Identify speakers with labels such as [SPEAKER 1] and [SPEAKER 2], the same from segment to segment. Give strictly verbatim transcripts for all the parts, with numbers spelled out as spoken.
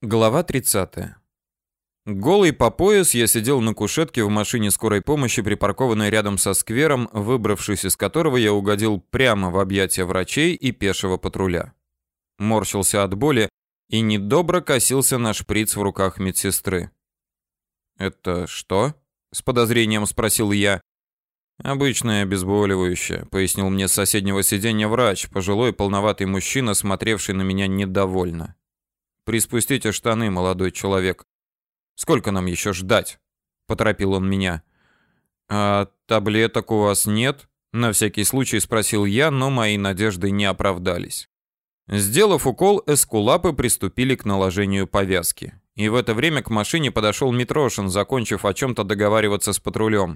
[SPEAKER 1] Глава тридцатая. Голый по пояс я сидел на кушетке в машине скорой помощи, припаркованной рядом со сквером, выбравшись из которого я угодил прямо в объятия врачей и пешего патруля. Морщился от боли и недобро косился на шприц в руках медсестры. «Это что?» — с подозрением спросил я. «Обычное обезболивающее», — пояснил мне с соседнего сиденья врач, пожилой полноватый мужчина, смотревший на меня недовольно. «Приспустите штаны, молодой человек. Сколько нам еще ждать?» — поторопил он меня. «А таблеток у вас нет?» — на всякий случай спросил я, но мои надежды не оправдались. Сделав укол, эскулапы приступили к наложению повязки. И в это время к машине подошел Митрошин, закончив о чем-то договариваться с патрулем.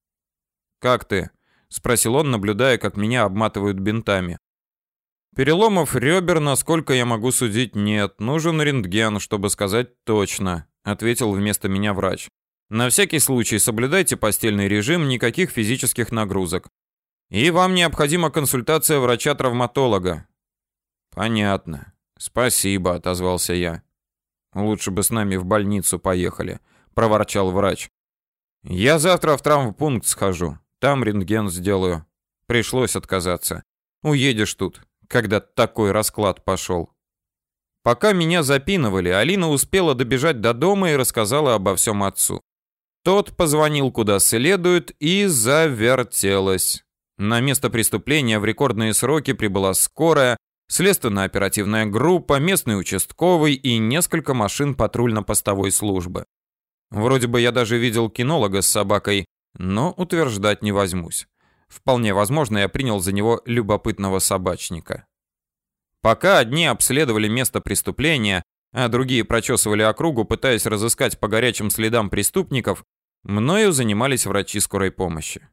[SPEAKER 1] «Как ты?» — спросил он, наблюдая, как меня обматывают бинтами. «Переломов ребер, насколько я могу судить, нет. Нужен рентген, чтобы сказать точно», — ответил вместо меня врач. «На всякий случай соблюдайте постельный режим, никаких физических нагрузок. И вам необходима консультация врача-травматолога». «Понятно. Спасибо», — отозвался я. «Лучше бы с нами в больницу поехали», — проворчал врач. «Я завтра в травмпункт схожу, там рентген сделаю». Пришлось отказаться. «Уедешь тут, когда такой расклад пошел». Пока меня запинывали, Алина успела добежать до дома и рассказала обо всем отцу. Тот позвонил куда следует и завертелось. На место преступления в рекордные сроки прибыла скорая, следственно-оперативная группа, местный участковый и несколько машин патрульно-постовой службы. Вроде бы я даже видел кинолога с собакой, но утверждать не возьмусь. Вполне возможно, я принял за него любопытного собачника. Пока одни обследовали место преступления, а другие прочесывали округу, пытаясь разыскать по горячим следам преступников, мною занимались врачи скорой помощи.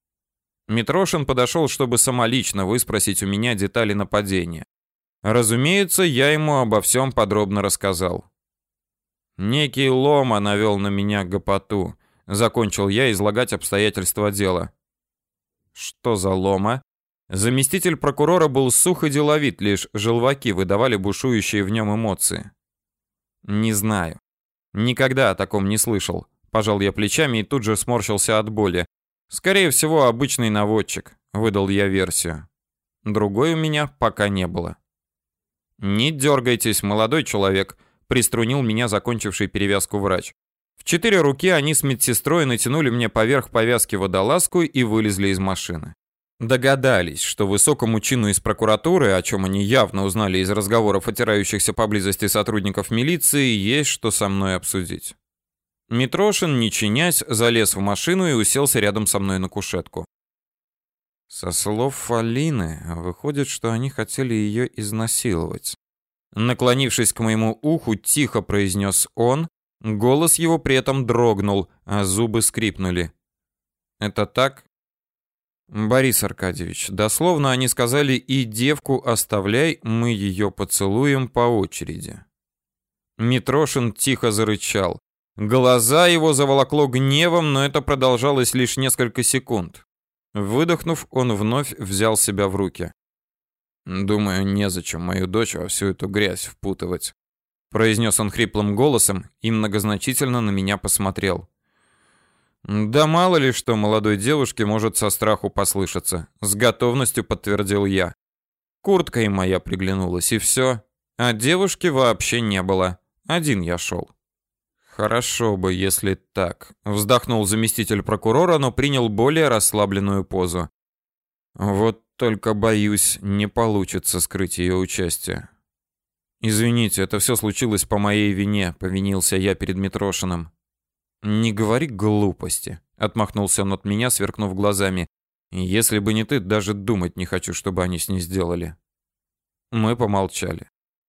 [SPEAKER 1] Митрошин подошел, чтобы самолично выспросить у меня детали нападения. Разумеется, я ему обо всем подробно рассказал. «Некий Лома навел на меня гопоту», — закончил я излагать обстоятельства дела. «Что за Лома?» Заместитель прокурора был сух и деловит, лишь желваки выдавали бушующие в нем эмоции. «Не знаю. Никогда о таком не слышал», — пожал я плечами и тут же сморщился от боли. «Скорее всего, обычный наводчик», — выдал я версию. Другой у меня пока не было. «Не дергайтесь, молодой человек», — приструнил меня закончивший перевязку врач. В четыре руки они с медсестрой натянули мне поверх повязки водолазку и вылезли из машины. Догадались, что высокому чину из прокуратуры, о чем они явно узнали из разговоров отирающихся поблизости сотрудников милиции, есть что со мной обсудить. Митрошин, не чинясь, залез в машину и уселся рядом со мной на кушетку. Со слов Алины, выходит, что они хотели ее изнасиловать. Наклонившись к моему уху, тихо произнес он, голос его при этом дрогнул, а зубы скрипнули. «Это так?» «Борис Аркадьевич, дословно они сказали: и девку оставляй, мы ее поцелуем по очереди». Митрошин тихо зарычал. Глаза его заволокло гневом, но это продолжалось лишь несколько секунд. Выдохнув, он вновь взял себя в руки. «Думаю, незачем мою дочь во всю эту грязь впутывать», — произнес он хриплым голосом и многозначительно на меня посмотрел. «Да мало ли что молодой девушке может со страху послышаться», — с готовностью подтвердил я. Куртка им моя приглянулась, и все. А девушки вообще не было. Один я шел. «Хорошо бы, если так», — вздохнул заместитель прокурора, но принял более расслабленную позу. «Вот только, боюсь, не получится скрыть ее участие». «Извините, это все случилось по моей вине», — повинился я перед Митрошиным. «Не говори глупости», — отмахнулся он от меня, сверкнув глазами. «Если бы не ты, даже думать не хочу, чтобы они с ней сделали». Мы помолчали.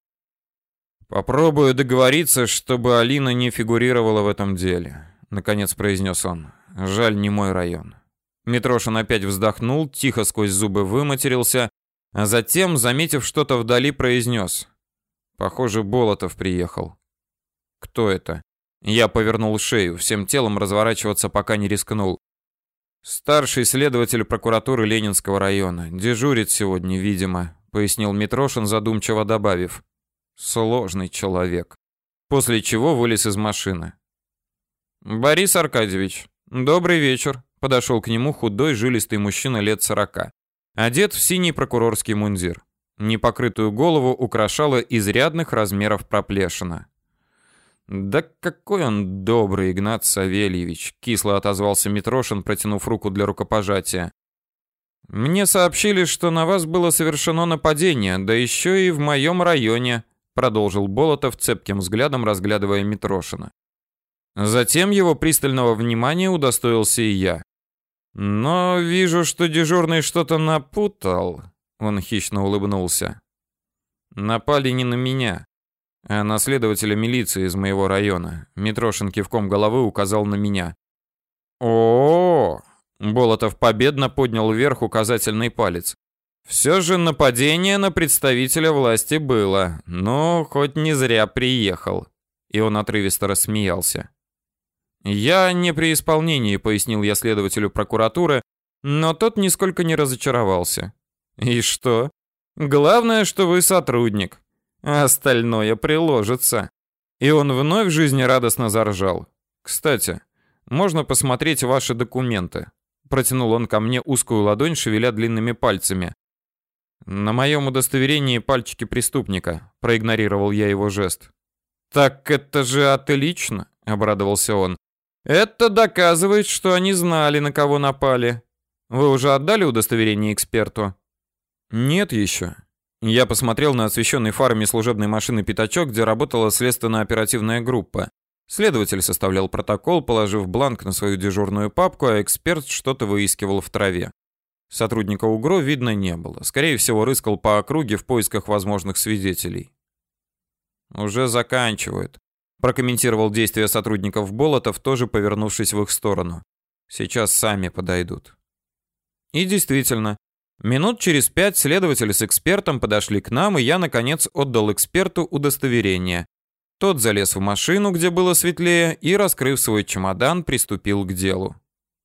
[SPEAKER 1] «Попробую договориться, чтобы Алина не фигурировала в этом деле», — наконец произнес он. «Жаль, не мой район». Митрошин опять вздохнул, тихо сквозь зубы выматерился, а затем, заметив что-то вдали, произнес. «Похоже, Болотов приехал». «Кто это?» Я повернул шею, всем телом разворачиваться пока не рискнул. «Старший следователь прокуратуры Ленинского района. Дежурит сегодня, видимо», — пояснил Митрошин, задумчиво добавив. «Сложный человек». после чего вылез из машины. «Борис Аркадьевич, добрый вечер», — подошел к нему худой, жилистый мужчина лет сорока, одет в синий прокурорский мундир. Непокрытую голову украшала изрядных размеров проплешина. «Да какой он добрый, Игнат Савельевич», — кисло отозвался Митрошин, протянув руку для рукопожатия. «Мне сообщили, что на вас было совершено нападение, да еще и в моем районе», — продолжил Болотов цепким взглядом, разглядывая Митрошина. Затем его пристального внимания удостоился и я. «Но вижу, что дежурный что-то напутал», — он хищно улыбнулся. «Напали не на меня, а на следователя милиции из моего района», — Митрошин кивком головы указал на меня. «О-о-о!» — Болотов победно поднял вверх указательный палец. «Все же нападение на представителя власти было, но хоть не зря приехал». И он отрывисто рассмеялся. «Я не при исполнении», — пояснил я следователю прокуратуры, но тот нисколько не разочаровался. «И что? Главное, что вы сотрудник, а остальное приложится». И он вновь жизнерадостно заржал. «Кстати, можно посмотреть ваши документы?» Протянул он ко мне узкую ладонь, шевеля длинными пальцами. «На моем удостоверении пальчики преступника», — проигнорировал я его жест. «Так это же отлично», — обрадовался он. «Это доказывает, что они знали, на кого напали. Вы уже отдали удостоверение эксперту?» «Нет еще». Я посмотрел на освещенный фарами служебной машины пятачок, где работала следственно-оперативная группа. Следователь составлял протокол, положив бланк на свою дежурную папку, а эксперт что-то выискивал в траве. Сотрудника УГРО видно не было. Скорее всего, рыскал по округе в поисках возможных свидетелей. «Уже заканчивают», — прокомментировал действия сотрудников Болотов, тоже повернувшись в их сторону. «Сейчас сами подойдут». И действительно, минут через пять следователи с экспертом подошли к нам, и я, наконец, отдал эксперту удостоверение. Тот залез в машину, где было светлее, и, раскрыв свой чемодан, приступил к делу.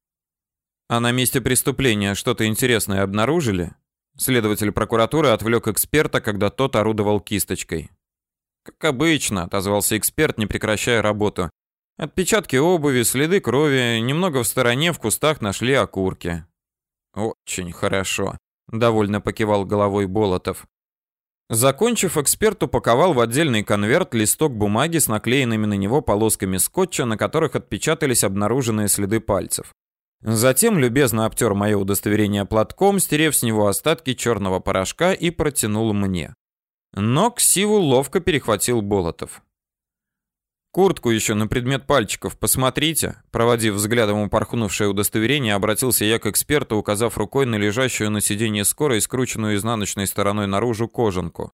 [SPEAKER 1] «А на месте преступления что-то интересное обнаружили?» Следователь прокуратуры отвлек эксперта, когда тот орудовал кисточкой. «Как обычно», — отозвался эксперт, не прекращая работу. «Отпечатки обуви, следы крови, немного в стороне в кустах нашли окурки». «Очень хорошо», — довольно покивал головой Болотов. Закончив, эксперт упаковал в отдельный конверт листок бумаги с наклеенными на него полосками скотча, на которых отпечатались обнаруженные следы пальцев. Затем любезно обтер мое удостоверение платком, стерев с него остатки черного порошка, и протянул мне. Но ксиву ловко перехватил Болотов. «Куртку еще на предмет пальчиков посмотрите», проводив взглядом упорхнувшее удостоверение, обратился я к эксперту, указав рукой на лежащую на сиденье скорой, скрученную изнаночной стороной наружу кожанку.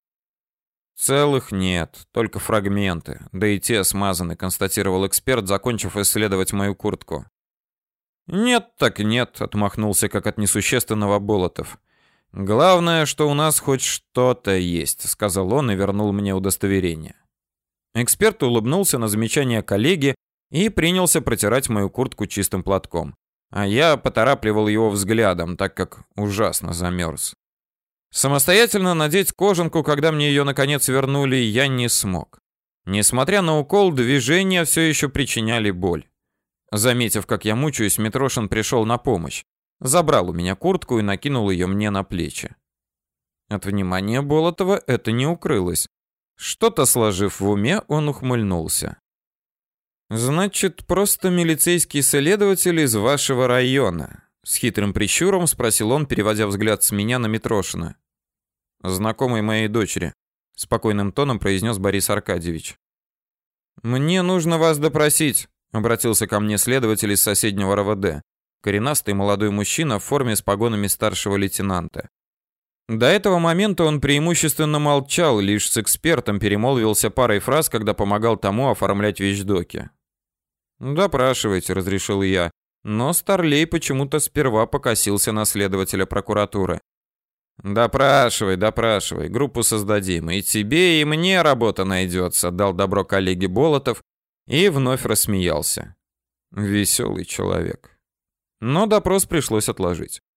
[SPEAKER 1] «Целых нет, только фрагменты, да и те смазаны», констатировал эксперт, закончив исследовать мою куртку. «Нет так нет», — отмахнулся как от несущественного Болотов. «Главное, что у нас хоть что-то есть», — сказал он и вернул мне удостоверение. Эксперт улыбнулся на замечание коллеги и принялся протирать мою куртку чистым платком. А я поторапливал его взглядом, так как ужасно замерз. Самостоятельно надеть кожанку, когда мне ее наконец вернули, я не смог. Несмотря на укол, движения все еще причиняли боль. Заметив, как я мучаюсь, Митрошин пришел на помощь. Забрал у меня куртку и накинул ее мне на плечи. От внимания Болотова это не укрылось. Что-то сложив в уме, он ухмыльнулся. «Значит, просто милицейский следователь из вашего района?» С хитрым прищуром спросил он, переводя взгляд с меня на Митрошина. «Знакомый моей дочери», — спокойным тоном произнес Борис Аркадьевич. «Мне нужно вас допросить», — обратился ко мне следователь из соседнего РОВД, коренастый молодой мужчина в форме с погонами старшего лейтенанта. До этого момента он преимущественно молчал, лишь с экспертом перемолвился парой фраз, когда помогал тому оформлять вещдоки. «Допрашивайте», — разрешил я, но Старлей почему-то сперва покосился на следователя прокуратуры. «Допрашивай, допрашивай, группу создадим, и тебе, и мне работа найдется», — дал добро коллеге Болотов и вновь рассмеялся. Веселый человек. Но допрос пришлось отложить.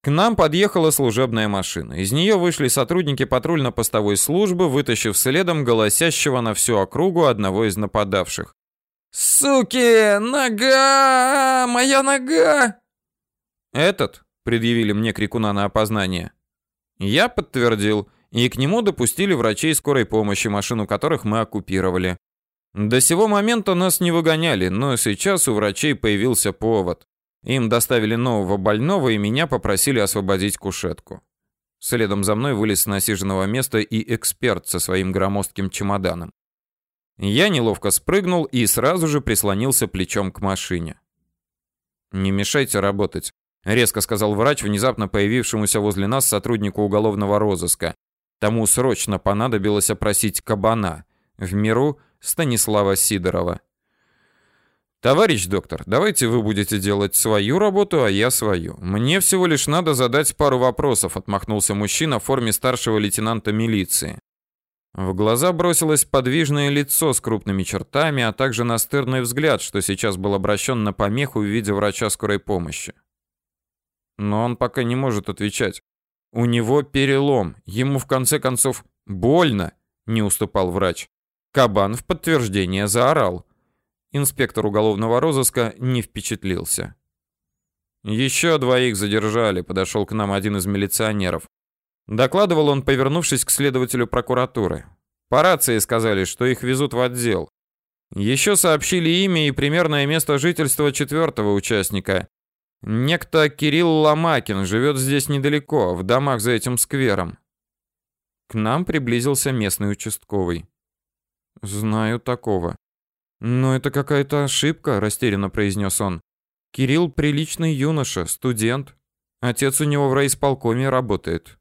[SPEAKER 1] К нам подъехала служебная машина. Из нее вышли сотрудники патрульно-постовой службы, вытащив следом голосящего на всю округу одного из нападавших. «Суки! Нога! Моя нога!» «Этот?» — предъявили мне крикуна на опознание. Я подтвердил, и к нему допустили врачей скорой помощи, машину которых мы оккупировали. До сего момента нас не выгоняли, но сейчас у врачей появился повод. Им доставили нового больного, и меня попросили освободить кушетку. Следом за мной вылез с насиженного места и эксперт со своим громоздким чемоданом. Я неловко спрыгнул и сразу же прислонился плечом к машине. «Не мешайте работать», — резко сказал врач, внезапно появившемуся возле нас сотруднику уголовного розыска. Тому срочно понадобилось опросить кабана, в миру Станислава Сидорова. «Товарищ доктор, давайте вы будете делать свою работу, а я свою. Мне всего лишь надо задать пару вопросов», — отмахнулся мужчина в форме старшего лейтенанта милиции. В глаза бросилось подвижное лицо с крупными чертами, а также настырный взгляд, что сейчас был обращен на помеху в виде врача скорой помощи. Но он пока не может отвечать. У него перелом, ему в конце концов больно, не уступал врач. Кабан в подтверждение заорал. Инспектор уголовного розыска не впечатлился. «Еще двоих задержали», — подошел к нам один из милиционеров. Докладывал он, повернувшись к следователю прокуратуры. По рации сказали, что их везут в отдел. Еще сообщили имя и примерное место жительства четвертого участника. Некто Кирилл Ломакин живет здесь недалеко, в домах за этим сквером. К нам приблизился местный участковый. «Знаю такого». «Но это какая-то ошибка», — растерянно произнес он. «Кирилл приличный юноша, студент. Отец у него в райисполкоме работает».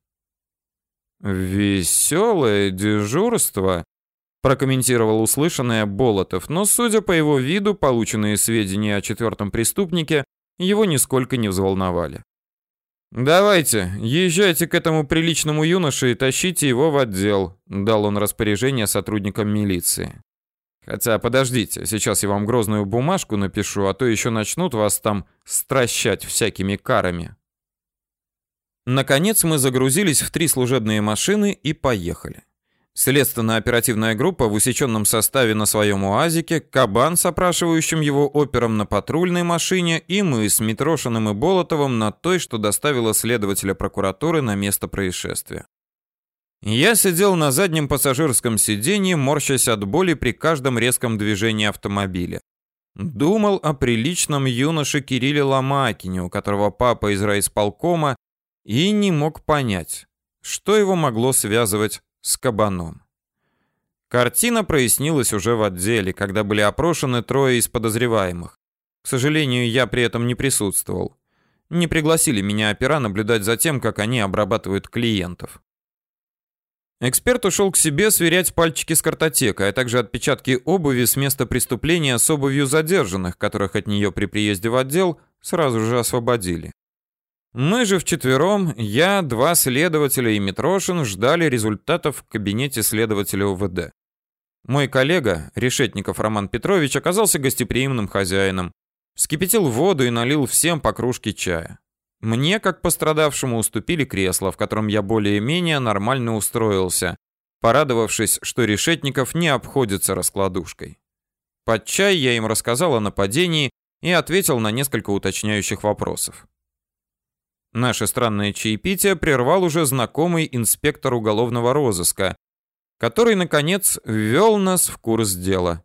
[SPEAKER 1] «Веселое дежурство», — прокомментировал услышанное Болотов, но, судя по его виду, полученные сведения о четвертом преступнике его нисколько не взволновали. «Давайте, езжайте к этому приличному юноше и тащите его в отдел», — дал он распоряжение сотрудникам милиции. «Хотя, подождите, сейчас я вам грозную бумажку напишу, а то еще начнут вас там стращать всякими карами». Наконец мы загрузились в три служебные машины и поехали. Следственно-оперативная группа в усеченном составе на своем УАЗике, Кабан с опрашивающим его опером на патрульной машине и мы с Митрошиным и Болотовым на той, что доставила следователя прокуратуры на место происшествия. Я сидел на заднем пассажирском сиденье, морщась от боли при каждом резком движении автомобиля. Думал о приличном юноше Кирилле Ломакине, у которого папа из райисполкома, и не мог понять, что его могло связывать с Кабаном. Картина прояснилась уже в отделе, когда были опрошены трое из подозреваемых. К сожалению, я при этом не присутствовал. Не пригласили меня опера наблюдать за тем, как они обрабатывают клиентов. Эксперт ушел к себе сверять пальчики с картотекой, а также отпечатки обуви с места преступления с обувью задержанных, которых от нее при приезде в отдел сразу же освободили. Мы же вчетвером, я, два следователя и Митрошин, ждали результатов в кабинете следователя УВД. Мой коллега, Решетников Роман Петрович, оказался гостеприимным хозяином. Вскипятил воду и налил всем по кружке чая. Мне, как пострадавшему, уступили кресло, в котором я более-менее нормально устроился, порадовавшись, что Решетников не обходится раскладушкой. Под чай я им рассказал о нападении и ответил на несколько уточняющих вопросов. Наше странное чаепитие прервал уже знакомый инспектор уголовного розыска, который, наконец, ввел нас в курс дела.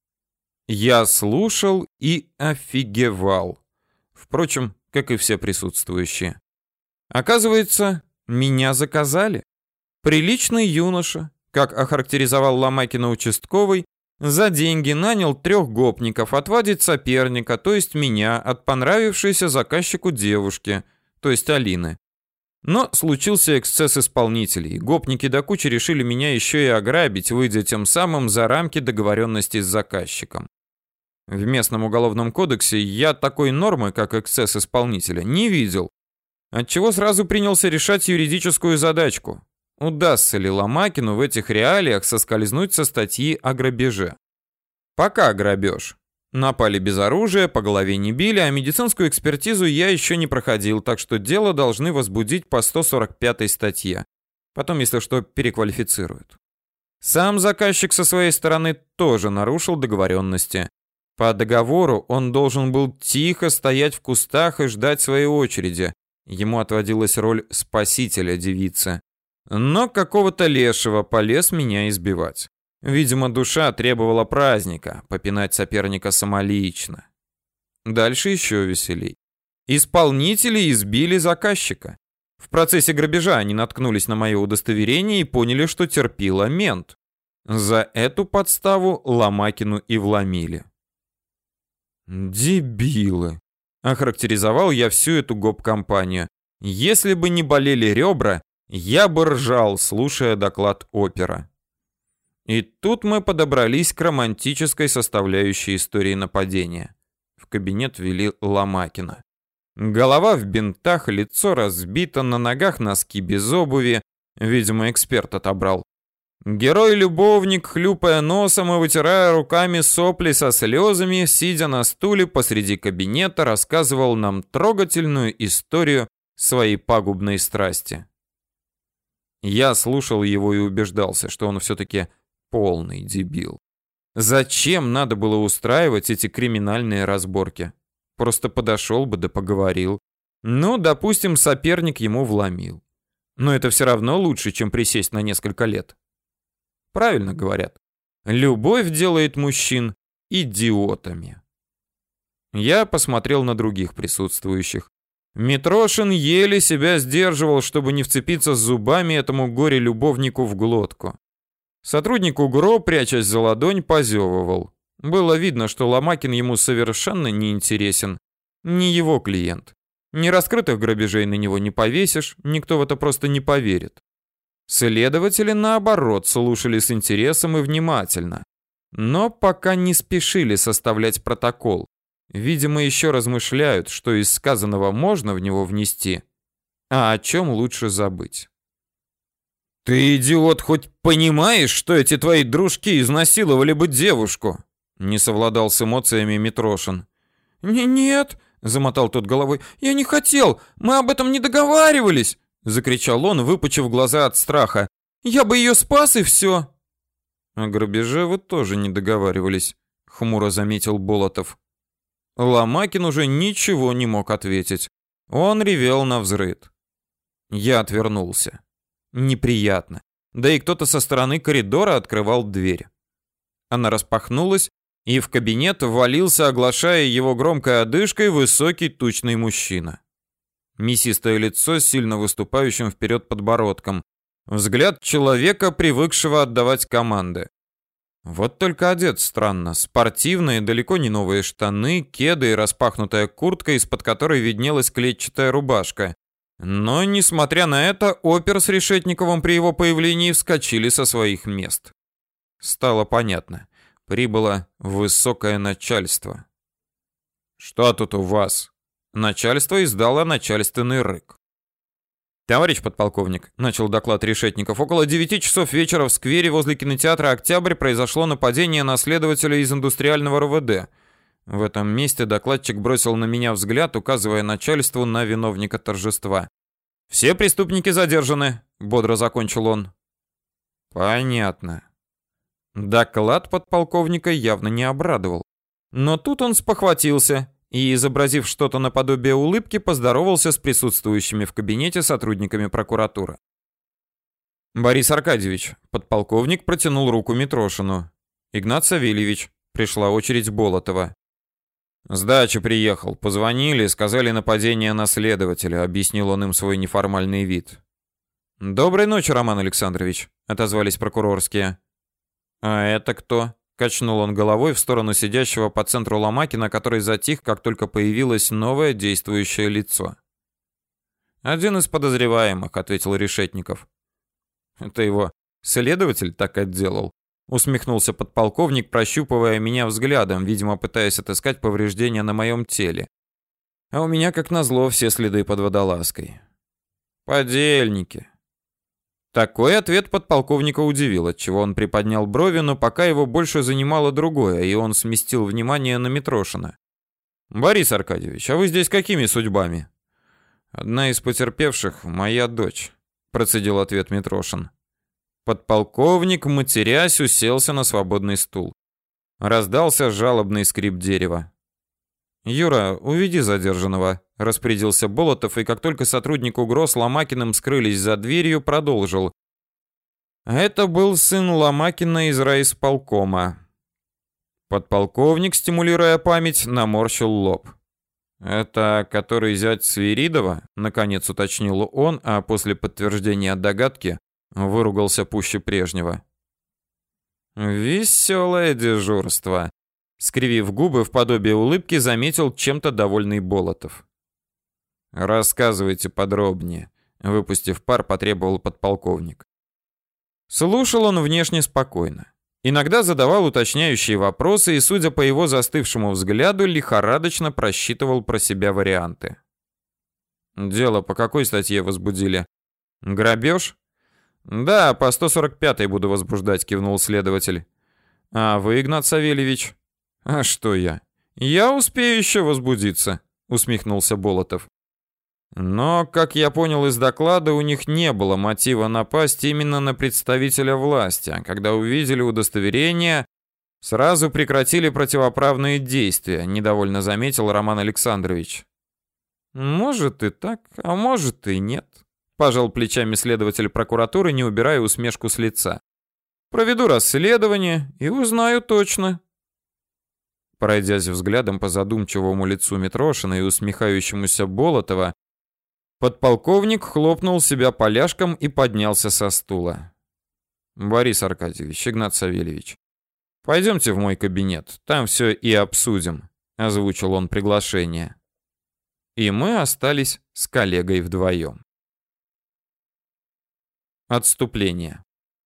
[SPEAKER 1] Я слушал и офигевал. Впрочем, как и все присутствующие. Оказывается, меня заказали. Приличный юноша, как охарактеризовал Ломакина участковый, за деньги нанял трех гопников отвадить соперника, то есть меня, от понравившейся заказчику девушки, то есть Алины. Но случился эксцесс исполнителей. Гопники до кучи решили меня еще и ограбить, выйдя тем самым за рамки договоренности с заказчиком. В местном уголовном кодексе я такой нормы, как эксцесс исполнителя, не видел, отчего сразу принялся решать юридическую задачку. Удастся ли Ломакину в этих реалиях соскользнуть со статьи о грабеже? Пока грабеж. Напали без оружия, по голове не били, а медицинскую экспертизу я еще не проходил, так что дело должны возбудить по сто сорок пятой статье. Потом, если что, переквалифицируют. Сам заказчик со своей стороны тоже нарушил договоренности. По договору он должен был тихо стоять в кустах и ждать своей очереди. Ему отводилась роль спасителя девицы. Но какого-то лешего полез меня избивать. Видимо, душа требовала праздника, попинать соперника самолично. Дальше еще веселей. Исполнители избили заказчика. В процессе грабежа они наткнулись на мое удостоверение и поняли, что терпила мент. За эту подставу Ломакину и вломили. «Дебилы!» — охарактеризовал я всю эту гоп-компанию. Если бы не болели ребра, я бы ржал, слушая доклад опера. И тут мы подобрались к романтической составляющей истории нападения. В кабинет ввели Ломакина. Голова в бинтах, лицо разбито, на ногах носки без обуви. Видимо, эксперт отобрал. Герой-любовник, хлюпая носом и вытирая руками сопли со слезами, сидя на стуле посреди кабинета, рассказывал нам трогательную историю своей пагубной страсти. Я слушал его и убеждался, что он все-таки полный дебил. Зачем надо было устраивать эти криминальные разборки? Просто подошел бы да поговорил. Ну, допустим, соперник ему вломил. Но это все равно лучше, чем присесть на несколько лет. Правильно говорят. Любовь делает мужчин идиотами. Я посмотрел на других присутствующих. Митрошин еле себя сдерживал, чтобы не вцепиться зубами этому горе-любовнику в глотку. Сотрудник УГРО, прячась за ладонь, позевывал. Было видно, что Ломакин ему совершенно не интересен. Не его клиент. Ни раскрытых грабежей на него не повесишь, никто в это просто не поверит. Следователи, наоборот, слушали с интересом и внимательно. Но пока не спешили составлять протокол. Видимо, еще размышляют, что из сказанного можно в него внести, а о чем лучше забыть. «Ты, идиот, хоть понимаешь, что эти твои дружки изнасиловали бы девушку?» Не совладал с эмоциями Митрошин. «Не-нет», — замотал тот головой, — «я не хотел, мы об этом не договаривались», — закричал он, выпучив глаза от страха. «Я бы ее спас и все». «О грабеже вы тоже не договаривались», — хмуро заметил Болотов. Ломакин уже ничего не мог ответить. Он ревел навзрыд. Я отвернулся. Неприятно. Да и кто-то со стороны коридора открывал дверь. Она распахнулась, и в кабинет ввалился, оглашая его громкой одышкой, высокий тучный мужчина. Мясистое лицо с сильно выступающим вперед подбородком. Взгляд человека, привыкшего отдавать команды. Вот только одет странно. Спортивные, далеко не новые штаны, кеды и распахнутая куртка, из-под которой виднелась клетчатая рубашка. Но, несмотря на это, опер с Решетниковым при его появлении вскочили со своих мест. Стало понятно. Прибыло высокое начальство. «Что тут у вас?» Начальство издало начальственный рык. «Товарищ подполковник», — начал доклад Решетников, — «около девяти часов вечера в сквере возле кинотеатра «Октябрь» произошло нападение на следователя из индустриального РОВД. В этом месте докладчик бросил на меня взгляд, указывая начальству на виновника торжества. «Все преступники задержаны», — бодро закончил он. «Понятно». Доклад подполковника явно не обрадовал. Но тут он спохватился и, изобразив что-то наподобие улыбки, поздоровался с присутствующими в кабинете сотрудниками прокуратуры. «Борис Аркадьевич», — подполковник протянул руку Митрошину. «Игнат Савельевич», — пришла очередь Болотова. «С дачи приехал. Позвонили, сказали нападение на следователя», — объяснил он им свой неформальный вид. «Доброй ночи, Роман Александрович», — отозвались прокурорские. «А это кто?» — качнул он головой в сторону сидящего по центру Ломакина, который затих, как только появилось новое действующее лицо. «Один из подозреваемых», — ответил Решетников. «Это его следователь так отделал?» — усмехнулся подполковник, прощупывая меня взглядом, видимо, пытаясь отыскать повреждения на моем теле. А у меня, как назло, все следы под водолазкой. «Подельники». Такой ответ подполковника удивил, отчего он приподнял брови, но пока его больше занимало другое, и он сместил внимание на Митрошина. «Борис Аркадьевич, а вы здесь какими судьбами?» «Одна из потерпевших — моя дочь», — процедил ответ Митрошин. Подполковник, матерясь, уселся на свободный стул. Раздался жалобный скрип дерева. «Юра, уведи задержанного», — распорядился Болотов, и как только сотрудник УГРО с Ломакиным скрылись за дверью, продолжил. Это был сын Ломакина из райисполкома. Подполковник, стимулируя память, наморщил лоб. «Это который зять Свиридова?» — наконец уточнил он, а после подтверждения догадки выругался пуще прежнего. «Веселое дежурство», — скривив губы в подобие улыбки, заметил чем-то довольный Болотов. «Рассказывайте подробнее», — выпустив пар, потребовал подполковник. Слушал он внешне спокойно. Иногда задавал уточняющие вопросы и, судя по его застывшему взгляду, лихорадочно просчитывал про себя варианты. «Дело по какой статье возбудили? Грабеж?» «Да, по сто сорок пятой буду возбуждать», — кивнул следователь. «А вы, Игнат Савельевич?» «А что я? Я успею еще возбудиться», — усмехнулся Болотов. «Но, как я понял из доклада, у них не было мотива напасть именно на представителя власти, а когда увидели удостоверение, сразу прекратили противоправные действия», — недовольно заметил Роман Александрович. «Может и так, а может и нет», — пожал плечами следователь прокуратуры, не убирая усмешку с лица. «Проведу расследование и узнаю точно». Пройдясь взглядом по задумчивому лицу Митрошина и усмехающемуся Болотова, подполковник хлопнул себя поляшком и поднялся со стула. «Борис Аркадьевич, Игнат Савельевич, пойдемте в мой кабинет, там все и обсудим», — озвучил он приглашение. И мы остались с коллегой вдвоем. Отступление.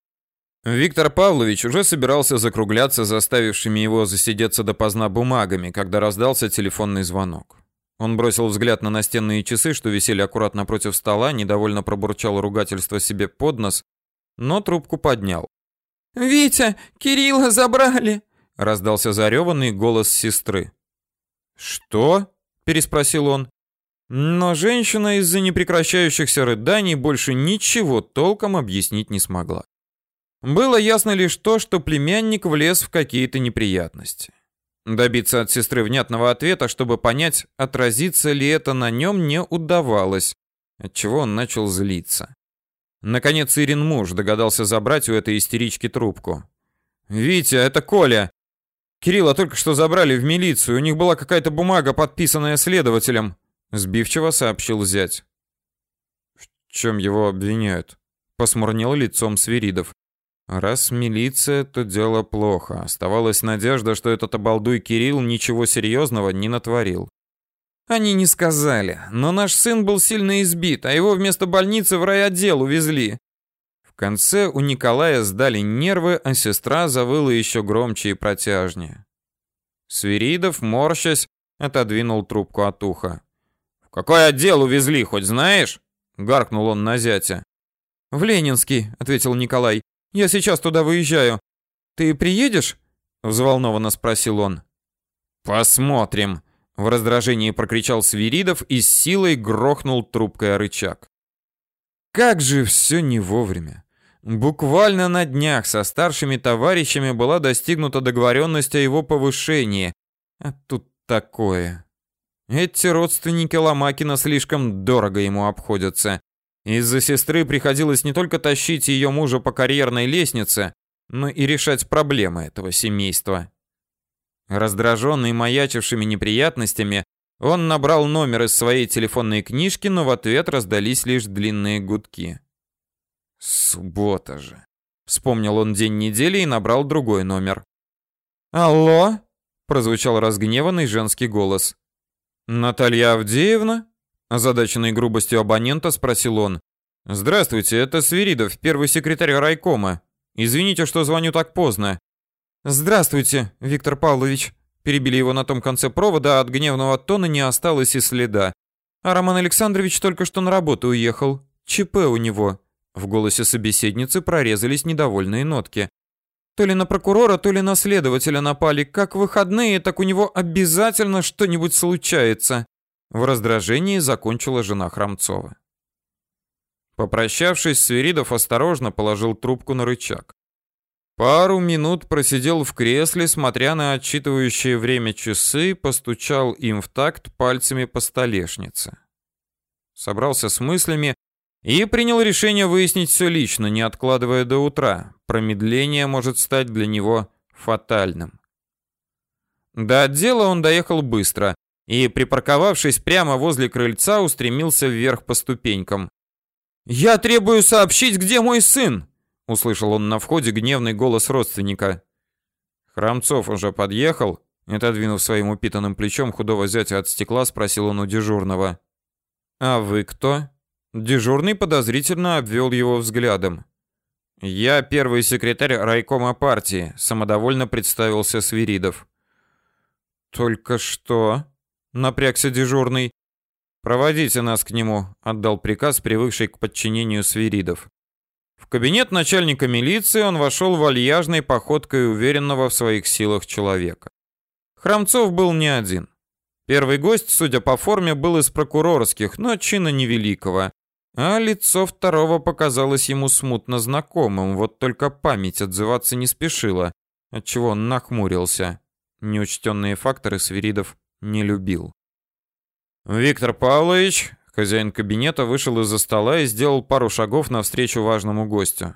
[SPEAKER 1] Виктор Павлович уже собирался закругляться заставившими его засидеться допоздна бумагами, когда раздался телефонный звонок. Он бросил взгляд на настенные часы, что висели аккуратно напротив стола, недовольно пробурчал ругательство себе под нос, но трубку поднял. «Витя, Кирилла забрали!» — раздался зареванный голос сестры. «Что?» — переспросил он. Но женщина из-за непрекращающихся рыданий больше ничего толком объяснить не смогла. Было ясно лишь то, что племянник влез в какие-то неприятности. Добиться от сестры внятного ответа, чтобы понять, отразится ли это на нем, не удавалось, отчего он начал злиться. Наконец Ирин муж догадался забрать у этой истерички трубку. «Витя, это Коля! Кирилла только что забрали в милицию, у них была какая-то бумага, подписанная следователем», — сбивчиво сообщил зять. «В чем его обвиняют?» — посмурнел лицом Свиридов. Раз милиция, то дело плохо. Оставалась надежда, что этот обалдуй Кирилл ничего серьезного не натворил. Они не сказали, но наш сын был сильно избит, а его вместо больницы в райотдел увезли. В конце у Николая сдали нервы, а сестра завыла еще громче и протяжнее. Свиридов, морщась, отодвинул трубку от уха. «В какой отдел увезли, хоть знаешь?» — гаркнул он на зятя. «В Ленинский», — ответил Николай. «Я сейчас туда выезжаю. Ты приедешь?» — взволнованно спросил он. «Посмотрим», — в раздражении прокричал Свиридов и с силой грохнул трубкой о рычаг. Как же все не вовремя. Буквально на днях со старшими товарищами была достигнута договоренность о его повышении. А тут такое. Эти родственники Ломакина слишком дорого ему обходятся. Из-за сестры приходилось не только тащить ее мужа по карьерной лестнице, но и решать проблемы этого семейства. Раздраженный маячившими неприятностями, он набрал номер из своей телефонной книжки, но в ответ раздались лишь длинные гудки. Суббота же. Вспомнил он день недели и набрал другой номер. «Алло?» — прозвучал разгневанный женский голос. «Наталья Авдеевна?» Озадаченной грубостью абонента спросил он. «Здравствуйте, это Свиридов, первый секретарь райкома. Извините, что звоню так поздно». «Здравствуйте, Виктор Павлович», — перебили его на том конце провода, а от гневного тона не осталось и следа. «А Роман Александрович только что на работу уехал. ЧП у него», В голосе собеседницы прорезались недовольные нотки. То ли на прокурора, то ли на следователя напали. Как выходные, так у него обязательно что-нибудь случается. В раздражении закончила жена Храмцова. Попрощавшись, Свиридов осторожно положил трубку на рычаг. Пару минут просидел в кресле, смотря на отсчитывающие время часы, постучал им в такт пальцами по столешнице. Собрался с мыслями и принял решение выяснить все лично, не откладывая до утра. Промедление может стать для него фатальным. До отдела он доехал быстро и, припарковавшись прямо возле крыльца, устремился вверх по ступенькам. «Я требую сообщить, где мой сын!» — услышал он на входе гневный голос родственника. Храмцов уже подъехал, отодвинув своим упитанным плечом худого зятя от стекла, спросил он у дежурного. «А вы кто?» Дежурный подозрительно обвел его взглядом. «Я первый секретарь райкома партии», — самодовольно представился Свиридов. «Только что?» — напрягся дежурный. «Проводите нас к нему», — отдал приказ, привыкший к подчинению Свиридов. В кабинет начальника милиции он вошел вальяжной походкой уверенного в своих силах человека. Храмцов был не один. Первый гость, судя по форме, был из прокурорских, но чина невеликого, а лицо второго показалось ему смутно знакомым, вот только память отзываться не спешила, отчего он нахмурился. Неучтенные факторы Свиридов не любил. «Виктор Павлович», хозяин кабинета вышел из-за стола и сделал пару шагов навстречу важному гостю.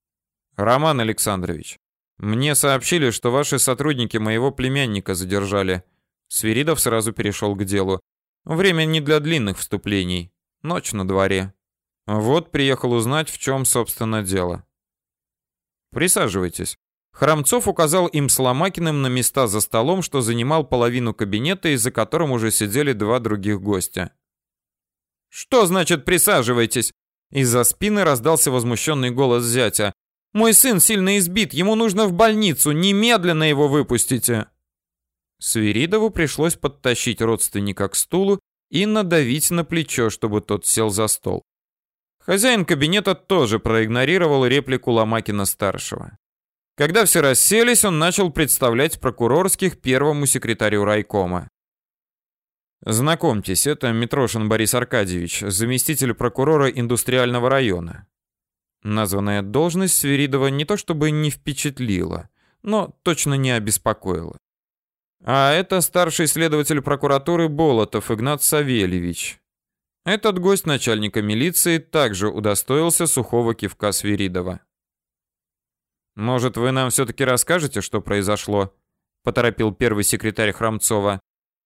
[SPEAKER 1] «Роман Александрович, мне сообщили, что ваши сотрудники моего племянника задержали». Свиридов сразу перешел к делу. «Время не для длинных вступлений. Ночь на дворе. Вот приехал узнать, в чем, собственно, дело». «Присаживайтесь». Храмцов указал им с Ломакиным на места за столом, что занимал половину кабинета и за которым уже сидели два других гостя. «Что значит присаживайтесь?» Из-за спины раздался возмущенный голос зятя. «Мой сын сильно избит, ему нужно в больницу, немедленно его выпустите!» Свиридову пришлось подтащить родственника к стулу и надавить на плечо, чтобы тот сел за стол. Хозяин кабинета тоже проигнорировал реплику Ломакина-старшего. Когда все расселись, он начал представлять прокурорских первому секретарю райкома. Знакомьтесь, это Митрошин Борис Аркадьевич, заместитель прокурора индустриального района. Названная должность Свиридова не то чтобы не впечатлила, но точно не обеспокоила. А это старший следователь прокуратуры Болотов Игнат Савельевич. Этот гость начальника милиции также удостоился сухого кивка Свиридова. «Может, вы нам все-таки расскажете, что произошло?» — поторопил первый секретарь Храмцова.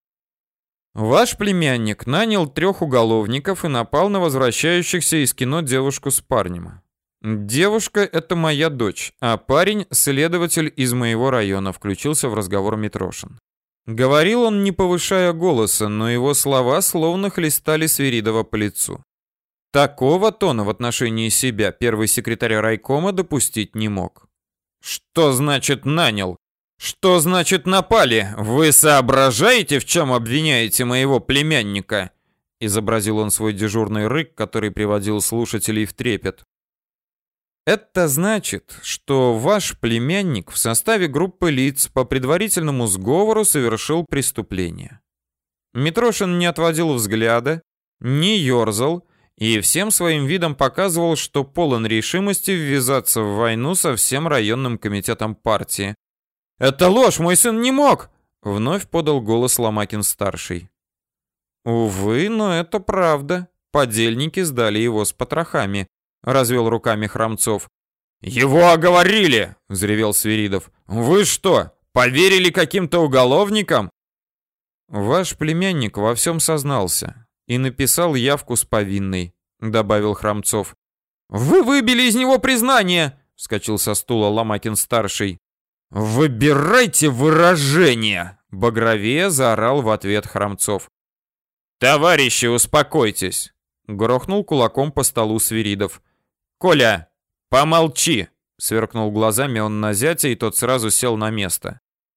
[SPEAKER 1] «Ваш племянник нанял трех уголовников и напал на возвращающихся из кино девушку с парнем. Девушка — это моя дочь, а парень — следователь из моего района», — включился в разговор Митрошин. Говорил он, не повышая голоса, но его слова словно хлестали Свиридова по лицу. Такого тона в отношении себя первый секретарь райкома допустить не мог. «Что значит нанял? Что значит напали? Вы соображаете, в чем обвиняете моего племянника?» Изобразил он свой дежурный рык, который приводил слушателей в трепет. «Это значит, что ваш племянник в составе группы лиц по предварительному сговору совершил преступление». Митрошин не отводил взгляда, не ерзал и всем своим видом показывал, что полон решимости ввязаться в войну со всем районным комитетом партии. «Это ложь, мой сын не мог!» — вновь подал голос Ломакин-старший. «Увы, но это правда. Подельники сдали его с потрохами», — развел руками Храмцов. «Его оговорили!» — взревел Свиридов. «Вы что, поверили каким-то уголовникам?» «Ваш племянник во всем сознался и написал явку с повинной», — добавил Храмцов. «Вы выбили из него признание!» — вскочил со стула Ломакин-старший. «Выбирайте выражение!» — багровее заорал в ответ Храмцов. «Товарищи, успокойтесь!» — грохнул кулаком по столу Свиридов. «Коля, помолчи!» — сверкнул глазами он на зятя, и тот сразу сел на место.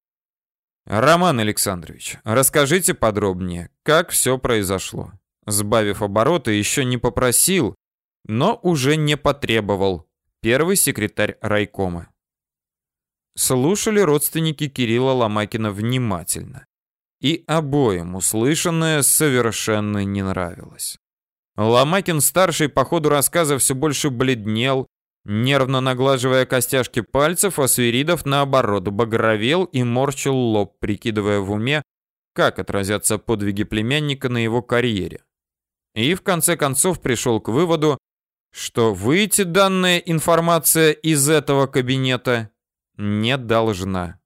[SPEAKER 1] «Роман Александрович, расскажите подробнее, как все произошло?» Сбавив обороты, еще не попросил, но уже не потребовал первый секретарь райкома. Слушали родственники Кирилла Ломакина внимательно, и обоим услышанное совершенно не нравилось. Ломакин-старший по ходу рассказа все больше бледнел, нервно наглаживая костяшки пальцев, а Свиридов, наоборот, багровел и морщил лоб, прикидывая в уме, как отразятся подвиги племянника на его карьере. И в конце концов пришел к выводу, что выйти данная информация из этого кабинета не должна.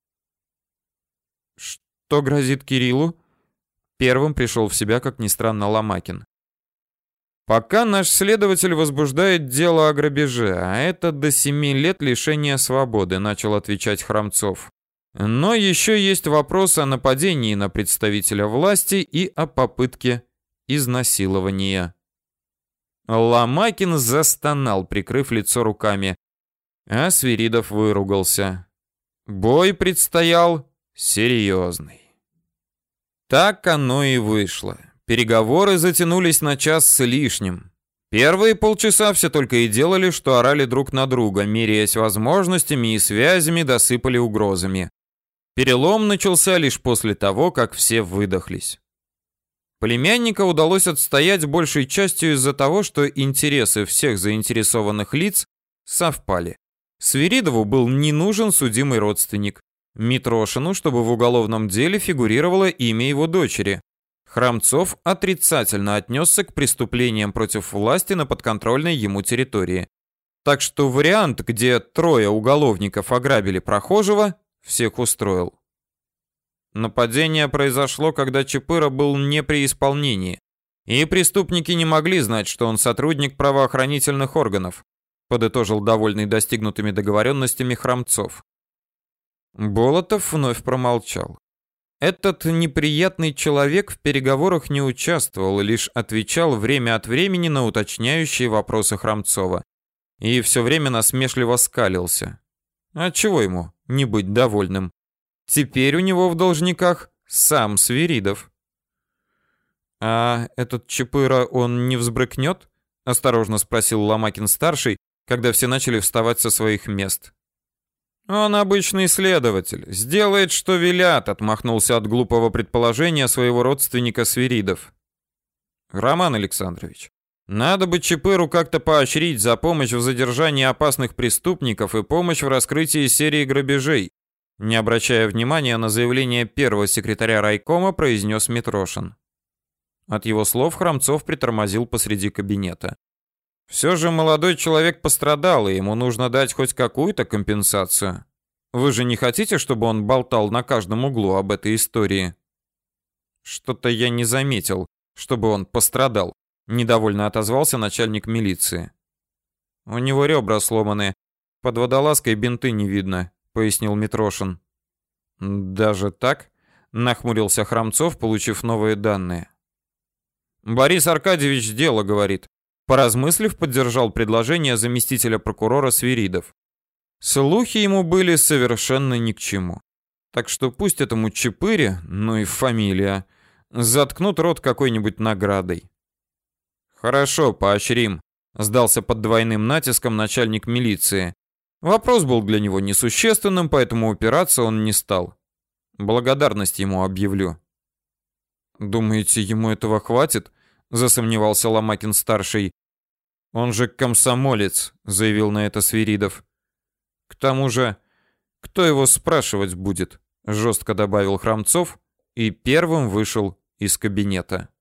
[SPEAKER 1] Что грозит Кириллу? Первым пришел в себя, как ни странно, Ломакин. Пока наш следователь возбуждает дело о грабеже, а это до семи лет лишения свободы, начал отвечать Храмцов. Но еще есть вопрос о нападении на представителя власти и о попытке изнасилования. Ломакин застонал, прикрыв лицо руками, а Свиридов выругался. Бой предстоял серьезный. Так оно и вышло. Переговоры затянулись на час с лишним. Первые полчаса все только и делали, что орали друг на друга, меряясь возможностями и связями, досыпали угрозами. Перелом начался лишь после того, как все выдохлись. Племянника удалось отстоять большей частью из-за того, что интересы всех заинтересованных лиц совпали. Свиридову был не нужен судимый родственник. Митрошину, чтобы в уголовном деле фигурировало имя его дочери. Храмцов отрицательно отнесся к преступлениям против власти на подконтрольной ему территории. Так что вариант, где трое уголовников ограбили прохожего, всех устроил. Нападение произошло, когда Чапыра был не при исполнении, и преступники не могли знать, что он сотрудник правоохранительных органов, подытожил довольный достигнутыми договоренностями Храмцов. Болотов вновь промолчал. Этот неприятный человек в переговорах не участвовал, лишь отвечал время от времени на уточняющие вопросы Храмцова. И все время насмешливо скалился. А чего ему не быть довольным? Теперь у него в должниках сам Свиридов. «А этот Чапыра, он не взбрыкнет?» — осторожно спросил Ломакин-старший, когда все начали вставать со своих мест. «Он обычный следователь. Сделает, что велят», — отмахнулся от глупого предположения своего родственника Свиридов. «Роман Александрович, надо бы Чапыру как-то поощрить за помощь в задержании опасных преступников и помощь в раскрытии серии грабежей», не обращая внимания на заявление первого секретаря райкома, произнес Митрошин. От его слов Храмцов притормозил посреди кабинета. Все же молодой человек пострадал, и ему нужно дать хоть какую-то компенсацию. Вы же не хотите, чтобы он болтал на каждом углу об этой истории? Что-то я не заметил, чтобы он пострадал, недовольно отозвался начальник милиции. У него ребра сломаны, под водолазкой бинты не видно, пояснил Митрошин. Даже так? Нахмурился Храмцов, получив новые данные. Борис Аркадьевич дело говорит. Поразмыслив, поддержал предложение заместителя прокурора Свиридов. Слухи ему были совершенно ни к чему. Так что пусть этому Чапыре, ну и фамилия, заткнут рот какой-нибудь наградой. Хорошо, поощрим, сдался под двойным натиском начальник милиции. Вопрос был для него несущественным, поэтому упираться он не стал. Благодарность ему объявлю. Думаете, ему этого хватит? Засомневался Ломакин-старший. Он же комсомолец, заявил на это Свиридов. К тому же, кто его спрашивать будет? Жестко добавил Храмцов и первым вышел из кабинета.